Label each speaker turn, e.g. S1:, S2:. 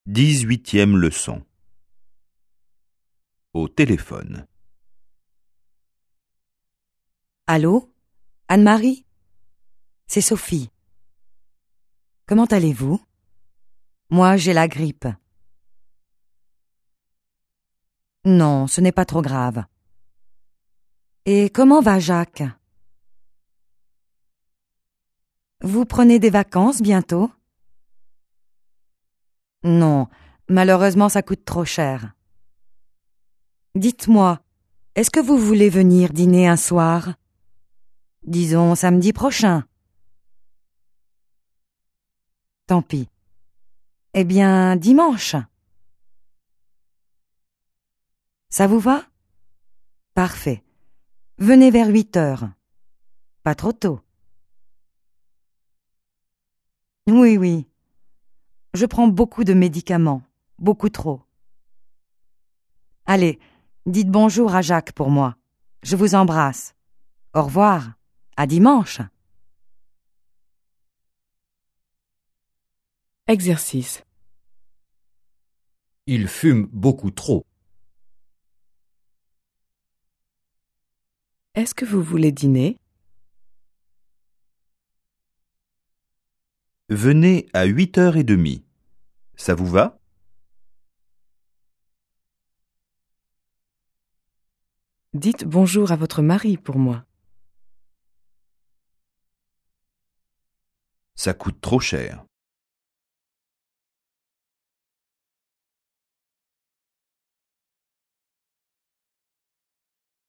S1: 18e leçon. Au téléphone.
S2: Allô? Anne-Marie? C'est Sophie. Comment allez-vous? Moi, j'ai la grippe. Non, ce n'est pas trop grave. Et comment va Jacques? Vous prenez des vacances bientôt? Non, malheureusement ça coûte trop cher. Dites-moi, est-ce que vous voulez venir dîner un soir? Disons samedi prochain. Tant pis. Eh bien, dimanche. Ça vous va? Parfait. Venez vers 8 heures. Pas trop tôt. Oui, oui. Je prends beaucoup de médicaments. Beaucoup trop. Allez, dites bonjour à Jacques pour moi. Je vous embrasse. Au revoir. À dimanche.
S3: Exercice.
S4: Il fume beaucoup trop.
S3: Est-ce que vous voulez dîner?
S1: Venez à 8h30. Ça vous va?
S3: Dites bonjour à votre mari pour moi.
S1: Ça coûte trop cher.